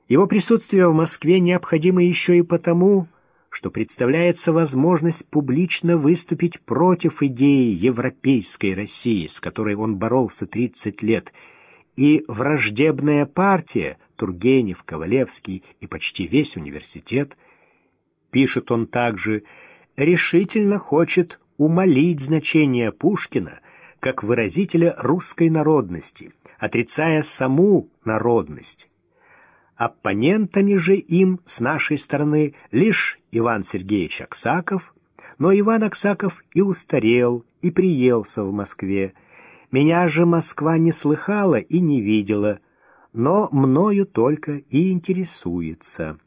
Его присутствие в Москве необходимо еще и потому, что представляется возможность публично выступить против идеи европейской России, с которой он боролся 30 лет, и враждебная партия, Тургенев, Ковалевский и почти весь университет, пишет он также, решительно хочет умалить значение Пушкина как выразителя русской народности, отрицая саму народность. Оппонентами же им с нашей стороны лишь Иван Сергеевич Аксаков, но Иван Аксаков и устарел, и приелся в Москве. Меня же Москва не слыхала и не видела, но мною только и интересуется.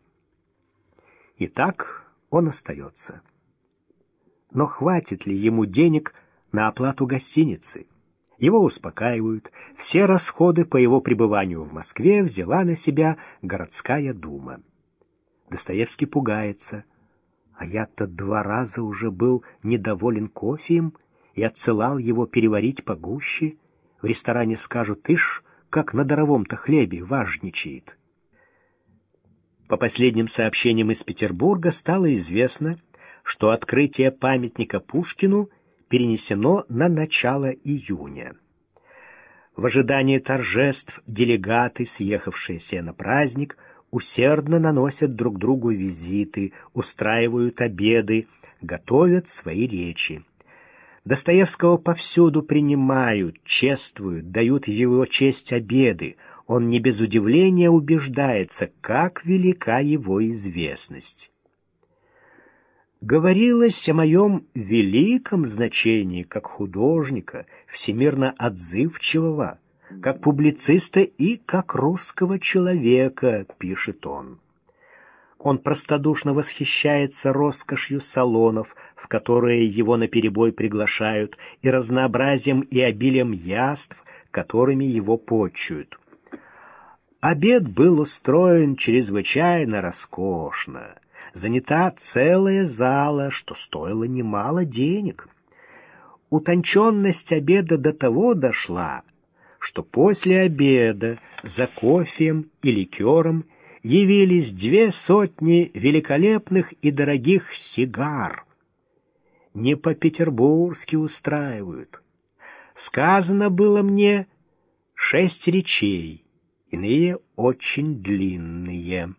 Итак, он остается. Но хватит ли ему денег на оплату гостиницы? Его успокаивают. Все расходы по его пребыванию в Москве взяла на себя городская дума. Достоевский пугается. А я-то 2 раза уже был недоволен кофеем и отсылал его переварить погуще. В ресторане скажут: «Ишь, как на даровом-то хлебе важничает». По последним сообщениям из Петербурга стало известно, что открытие памятника Пушкину перенесено на начало июня. В ожидании торжеств делегаты, съехавшиеся на праздник, усердно наносят друг другу визиты, устраивают обеды, готовят свои речи. Достоевского повсюду принимают, чествуют, дают в его честь обеды. Он не без удивления убеждается, как велика его известность. Говорилось о моем великом значении как художника, всемирно отзывчивого, как публициста и как русского человека, пишет он. Он простодушно восхищается роскошью салонов, в которые его наперебой приглашают, и разнообразием и обилием яств, которыми его почуют. Обед был устроен чрезвычайно роскошно. Занята целая зала, что стоило немало денег. Утонченность обеда до того дошла, что после обеда за кофеем и ликером явились 200 великолепных и дорогих сигар. Не по-петербургски устраивают. Сказано было мне 6 речей, иные очень длинные.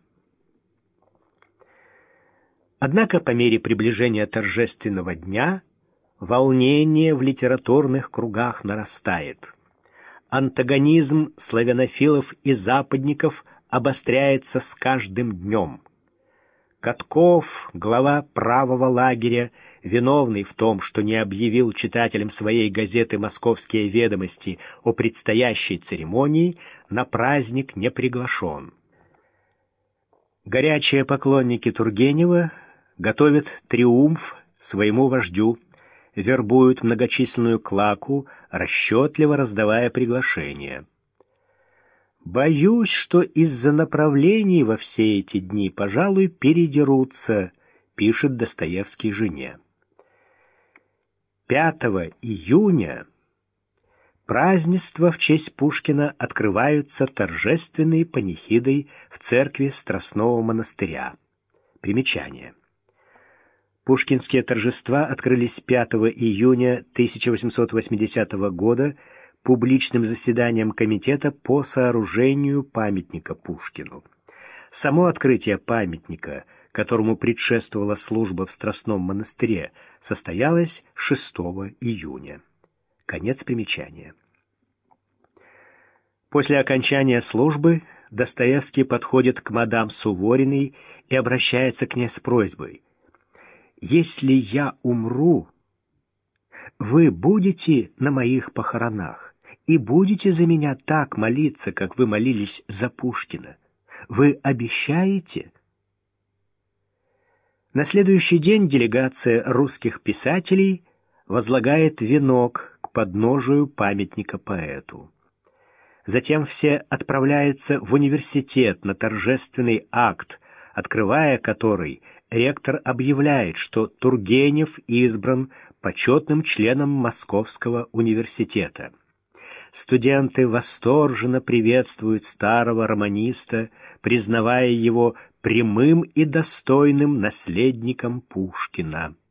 Однако по мере приближения торжественного дня волнение в литературных кругах нарастает. Антагонизм славянофилов и западников обостряется с каждым днем. Катков, глава правого лагеря, виновный в том, что не объявил читателям своей газеты «Московские ведомости» о предстоящей церемонии, на праздник не приглашен. Горячие поклонники Тургенева готовят триумф своему вождю, вербуют многочисленную клаку, расчетливо раздавая приглашения. «Боюсь, что из-за направлений во все эти дни, пожалуй, передерутся», — пишет Достоевский жене. 5 июня празднества в честь Пушкина открываются торжественной панихидой в церкви Страстного монастыря. Примечание. Пушкинские торжества открылись 5 июня 1880 года публичным заседанием комитета по сооружению памятника Пушкину. Само открытие памятника, которому предшествовала служба в Страстном монастыре, состоялось 6 июня. Конец примечания. После окончания службы Достоевский подходит к мадам Сувориной и обращается к ней с просьбой: «Если я умру, вы будете на моих похоронах и будете за меня так молиться, как вы молились за Пушкина. Вы обещаете?» На следующий день делегация русских писателей возлагает венок к подножию памятника поэту. Затем все отправляются в университет на торжественный акт, открывая который, ректор объявляет, что Тургенев избран почетным членом Московского университета. Студенты восторженно приветствуют старого романиста, признавая его прямым и достойным наследником Пушкина.